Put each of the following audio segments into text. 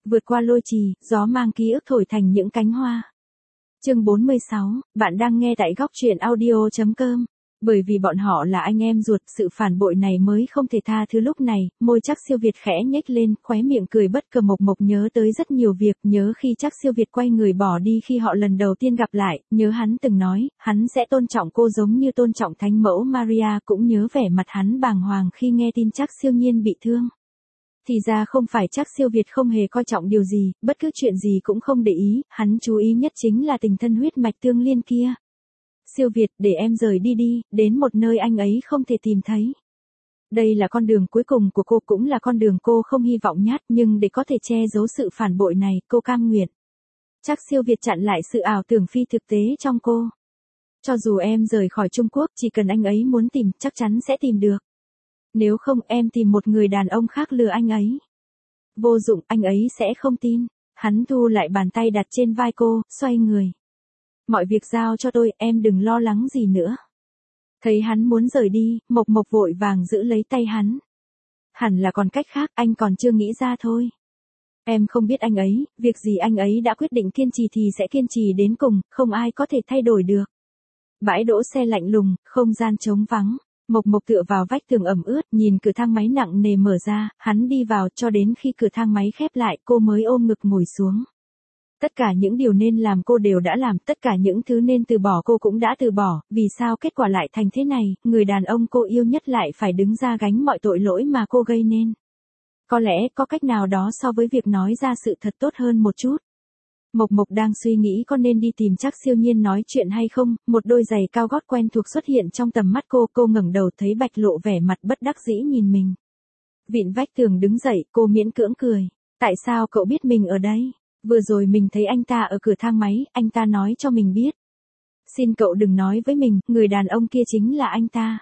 Vượt qua lôi trì, gió mang ký ức thổi thành những cánh hoa. Chương 46, bạn đang nghe tại góc truyện audio.com. Bởi vì bọn họ là anh em ruột, sự phản bội này mới không thể tha thứ. Lúc này, môi Trác Siêu Việt khẽ nhếch lên, khóe miệng cười bất cờ. Mộc Mộc nhớ tới rất nhiều việc, nhớ khi Trác Siêu Việt quay người bỏ đi khi họ lần đầu tiên gặp lại, nhớ hắn từng nói, hắn sẽ tôn trọng cô giống như tôn trọng thánh mẫu Maria, cũng nhớ vẻ mặt hắn bàng hoàng khi nghe tin Trác Siêu Nhiên bị thương. Thì ra không phải Trác Siêu Việt không hề coi trọng điều gì, bất cứ chuyện gì cũng không để ý, hắn chú ý nhất chính là tình thân huyết mạch tương liên kia. Siêu Việt, để em rời đi đi, đến một nơi anh ấy không thể tìm thấy. Đây là con đường cuối cùng của cô, cũng là con đường cô không hy vọng nhất, nhưng để có thể che giấu sự phản bội này, cô cam nguyện. Trác Siêu Việt chặn lại sự ảo tưởng phi thực tế trong cô. Cho dù em rời khỏi Trung Quốc, chỉ cần anh ấy muốn tìm, chắc chắn sẽ tìm được. Nếu không, em tìm một người đàn ông khác lừa anh ấy. Vô dụng, anh ấy sẽ không tin. Hắn thu lại bàn tay đặt trên vai cô, xoay người. Mọi việc giao cho tôi, em đừng lo lắng gì nữa. Thấy hắn muốn rời đi, Mộc Mộc vội vàng giữ lấy tay hắn. Hẳn là còn cách khác, anh còn chưa nghĩ ra thôi. Em không biết anh ấy, việc gì anh ấy đã quyết định kiên trì thì sẽ kiên trì đến cùng, không ai có thể thay đổi được. Bãi đỗ xe lạnh lùng, không gian trống vắng. Mộc Mộc tựa vào vách tường ẩm ướt, nhìn cửa thang máy nặng nề mở ra, hắn đi vào, cho đến khi cửa thang máy khép lại, cô mới ôm ngực ngồi xuống. Tất cả những điều nên làm cô đều đã làm, tất cả những thứ nên từ bỏ cô cũng đã từ bỏ, vì sao kết quả lại thành thế này, người đàn ông cô yêu nhất lại phải đứng ra gánh mọi tội lỗi mà cô gây nên. Có lẽ có cách nào đó so với việc nói ra sự thật tốt hơn một chút. Mộc Mộc đang suy nghĩ có nên đi tìm Trác Siêu Nhiên nói chuyện hay không, một đôi giày cao gót quen thuộc xuất hiện trong tầm mắt cô ngẩng đầu thấy Bạch Lộ vẻ mặt bất đắc dĩ nhìn mình. Vịn vách tường đứng dậy, cô miễn cưỡng cười. Tại sao cậu biết mình ở đây? Vừa rồi mình thấy anh ta ở cửa thang máy, anh ta nói cho mình biết. Xin cậu đừng nói với mình, người đàn ông kia chính là anh ta.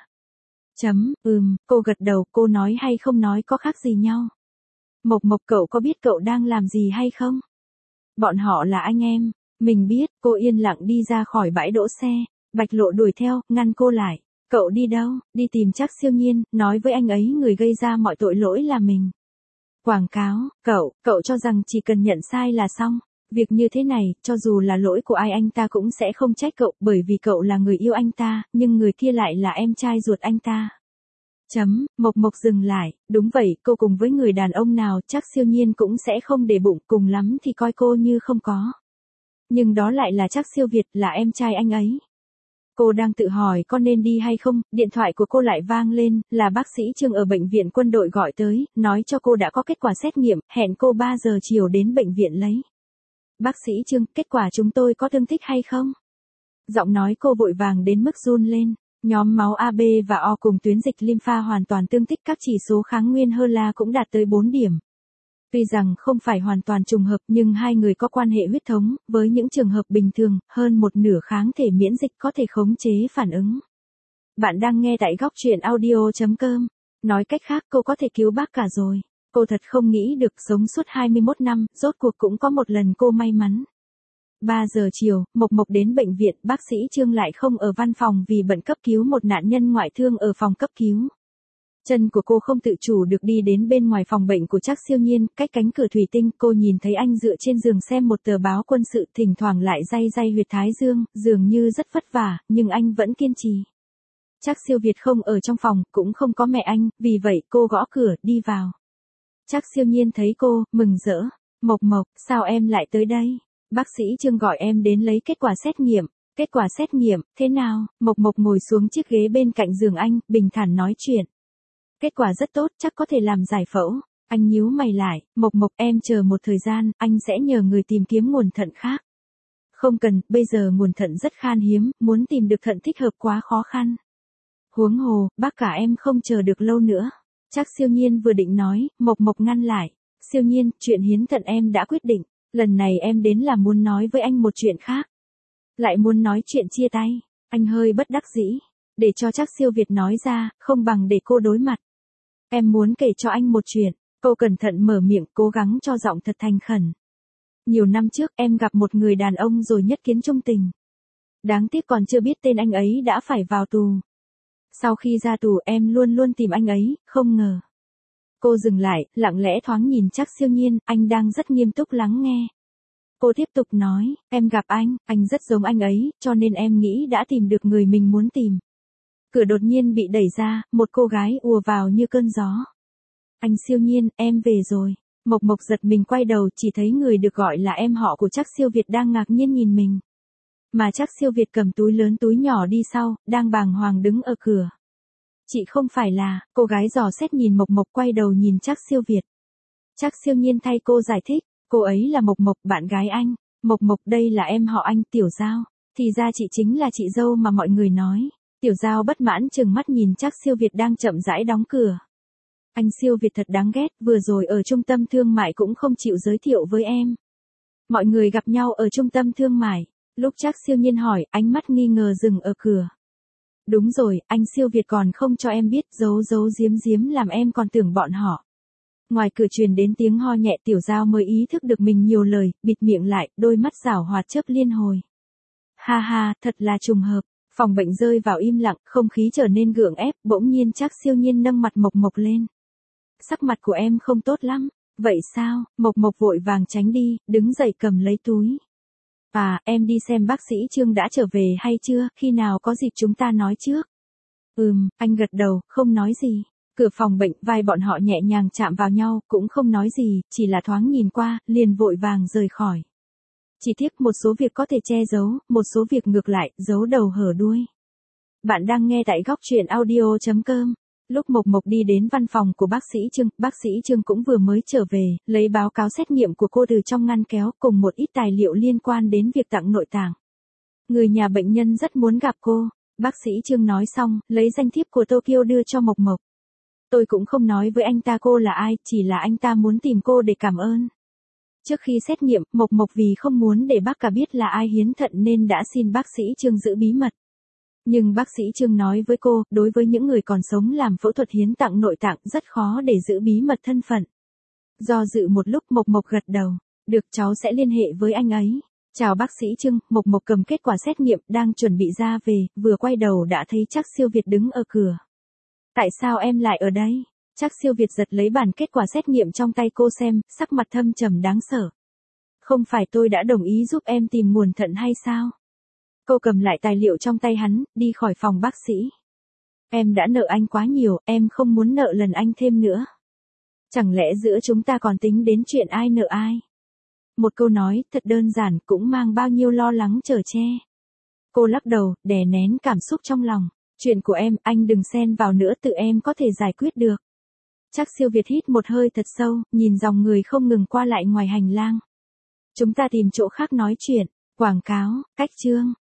Cô gật đầu, cô nói hay không nói có khác gì nhau. Mộc Mộc, cậu có biết cậu đang làm gì hay không? Bọn họ là anh em. Mình biết, cô yên lặng đi ra khỏi bãi đỗ xe. Bạch Lộ đuổi theo, ngăn cô lại. Cậu đi đâu? Đi tìm Trác Siêu Nhiên, nói với anh ấy người gây ra mọi tội lỗi là mình. Quảng cáo, cậu cho rằng chỉ cần nhận sai là xong. Việc như thế này, cho dù là lỗi của ai anh ta cũng sẽ không trách cậu, bởi vì cậu là người yêu anh ta, nhưng người kia lại là em trai ruột anh ta. Mộc Mộc dừng lại, đúng vậy, cô cùng với người đàn ông nào, Trác Siêu Nhiên cũng sẽ không để bụng, cùng lắm thì coi cô như không có. Nhưng đó lại là Trác Siêu Việt, là em trai anh ấy. Cô đang tự hỏi có nên đi hay không, điện thoại của cô lại vang lên, là bác sĩ Trương ở bệnh viện quân đội gọi tới, nói cho cô đã có kết quả xét nghiệm, hẹn cô 3 giờ chiều đến bệnh viện lấy. Bác sĩ Trương, kết quả chúng tôi có thương tích hay không? Giọng nói cô vội vàng đến mức run lên. Nhóm máu AB và O cùng tuyến dịch lympha hoàn toàn tương thích, các chỉ số kháng nguyên HeLa cũng đạt tới 4 điểm. Tuy rằng không phải hoàn toàn trùng hợp nhưng hai người có quan hệ huyết thống, với những trường hợp bình thường, hơn một nửa kháng thể miễn dịch có thể khống chế phản ứng. Bạn đang nghe tại góc truyện audio.com. Nói cách khác, cô có thể cứu bác cả rồi. Cô thật không nghĩ được, sống suốt 21 năm, rốt cuộc cũng có một lần cô may mắn. 3 giờ chiều, Mộc Mộc đến bệnh viện, bác sĩ Trương lại không ở văn phòng vì bận cấp cứu một nạn nhân ngoại thương ở phòng cấp cứu. Chân của cô không tự chủ được đi đến bên ngoài phòng bệnh của Trác Siêu Nhiên, cách cánh cửa thủy tinh, cô nhìn thấy anh dựa trên giường xem một tờ báo quân sự, thỉnh thoảng lại day huyệt thái dương, dường như rất vất vả, nhưng anh vẫn kiên trì. Trác Siêu Việt không ở trong phòng, cũng không có mẹ anh, vì vậy cô gõ cửa, đi vào. Trác Siêu Nhiên thấy cô, mừng rỡ. Mộc Mộc, sao em lại tới đây? Bác sĩ Trương gọi em đến lấy kết quả xét nghiệm. Kết quả xét nghiệm, thế nào? Mộc Mộc ngồi xuống chiếc ghế bên cạnh giường anh, bình thản nói chuyện. Kết quả rất tốt, chắc có thể làm giải phẫu. Anh nhíu mày lại, Mộc Mộc, em chờ một thời gian, anh sẽ nhờ người tìm kiếm nguồn thận khác. Không cần, bây giờ nguồn thận rất khan hiếm, muốn tìm được thận thích hợp quá khó khăn. Huống hồ, bác cả em không chờ được lâu nữa. Trác Siêu Nhiên vừa định nói, Mộc Mộc ngăn lại. Siêu Nhiên, chuyện hiến thận em đã quyết định. Lần này em đến là muốn nói với anh một chuyện khác. Lại muốn nói chuyện chia tay. Anh hơi bất đắc dĩ. Để cho Trác Siêu Việt nói ra, không bằng để cô đối mặt. Em muốn kể cho anh một chuyện. Cô cẩn thận mở miệng, cố gắng cho giọng thật thành khẩn. Nhiều năm trước em gặp một người đàn ông rồi nhất kiến chung tình. Đáng tiếc còn chưa biết tên anh ấy đã phải vào tù. Sau khi ra tù em luôn luôn tìm anh ấy, không ngờ. Cô dừng lại, lặng lẽ thoáng nhìn Trác Siêu Nhiên, anh đang rất nghiêm túc lắng nghe. Cô tiếp tục nói, em gặp anh rất giống anh ấy, cho nên em nghĩ đã tìm được người mình muốn tìm. Cửa đột nhiên bị đẩy ra, một cô gái ùa vào như cơn gió. Anh Siêu Nhiên, em về rồi. Mộc Mộc giật mình quay đầu, chỉ thấy người được gọi là em họ của Trác Siêu Việt đang ngạc nhiên nhìn mình. Mà Trác Siêu Việt cầm túi lớn túi nhỏ đi sau, đang bàng hoàng đứng ở cửa. Chị không phải là, cô gái dò xét nhìn Mộc Mộc quay đầu nhìn Trác Siêu Việt. Trác Siêu Nhiên thay cô giải thích, cô ấy là Mộc Mộc, bạn gái anh. Mộc Mộc đây là em họ anh, Tiểu Giao. Thì ra chị chính là chị dâu mà mọi người nói. Tiểu Giao bất mãn trừng mắt nhìn Trác Siêu Việt đang chậm rãi đóng cửa. Anh Siêu Việt thật đáng ghét, vừa rồi ở trung tâm thương mại cũng không chịu giới thiệu với em. Mọi người gặp nhau ở trung tâm thương mại. Lúc Trác Siêu Nhiên hỏi, ánh mắt nghi ngờ dừng ở cửa. Đúng rồi, anh Siêu Việt còn không cho em biết, giấu giấu giếm giếm làm em còn tưởng bọn họ. Ngoài cửa truyền đến tiếng ho nhẹ, Tiểu Giao mới ý thức được mình nhiều lời, bịt miệng lại, đôi mắt giảo hoạt chớp liên hồi. Ha ha, thật là trùng hợp. Phòng bệnh rơi vào im lặng, không khí trở nên gượng ép, bỗng nhiên Trác Siêu Nhiên nâng mặt Mộc Mộc lên. Sắc mặt của em không tốt lắm. Vậy sao? Mộc Mộc vội vàng tránh đi, đứng dậy cầm lấy túi. À, em đi xem bác sĩ Trương đã trở về hay chưa, khi nào có dịp chúng ta nói trước. Anh gật đầu, không nói gì. Cửa phòng bệnh, vai bọn họ nhẹ nhàng chạm vào nhau, cũng không nói gì, chỉ là thoáng nhìn qua, liền vội vàng rời khỏi. Chỉ tiếc một số việc có thể che giấu, một số việc ngược lại, giấu đầu hở đuôi. Bạn đang nghe tại góc truyện audio.com. Lúc Mộc Mộc đi đến văn phòng của bác sĩ Trương cũng vừa mới trở về, lấy báo cáo xét nghiệm của cô từ trong ngăn kéo cùng một ít tài liệu liên quan đến việc tặng nội tạng. Người nhà bệnh nhân rất muốn gặp cô. Bác sĩ Trương nói xong, lấy danh thiếp của Tokyo đưa cho Mộc Mộc. Tôi cũng không nói với anh ta cô là ai, chỉ là anh ta muốn tìm cô để cảm ơn. Trước khi xét nghiệm, Mộc Mộc vì không muốn để bác cả biết là ai hiến thận nên đã xin bác sĩ Trương giữ bí mật. Nhưng bác sĩ Trương nói với cô, đối với những người còn sống làm phẫu thuật hiến tặng nội tạng rất khó để giữ bí mật thân phận. Do dự một lúc, Mộc Mộc gật đầu. Được, cháu sẽ liên hệ với anh ấy. Chào bác sĩ Trương. Mộc Mộc cầm kết quả xét nghiệm, đang chuẩn bị ra về, vừa quay đầu đã thấy Trác Siêu Việt đứng ở cửa. Tại sao em lại ở đây? Trác Siêu Việt giật lấy bản kết quả xét nghiệm trong tay cô xem, sắc mặt thâm trầm đáng sợ. Không phải tôi đã đồng ý giúp em tìm nguồn thận hay sao? Cô cầm lại tài liệu trong tay hắn, đi khỏi phòng bác sĩ. Em đã nợ anh quá nhiều, em không muốn nợ lần anh thêm nữa. Chẳng lẽ giữa chúng ta còn tính đến chuyện ai nợ ai? Một câu nói, thật đơn giản, cũng mang bao nhiêu lo lắng chở che. Cô lắc đầu, đè nén cảm xúc trong lòng. Chuyện của em, anh đừng xen vào nữa, tự em có thể giải quyết được. Trác Siêu Việt hít một hơi thật sâu, nhìn dòng người không ngừng qua lại ngoài hành lang. Chúng ta tìm chỗ khác nói chuyện. Quảng cáo, cách chương.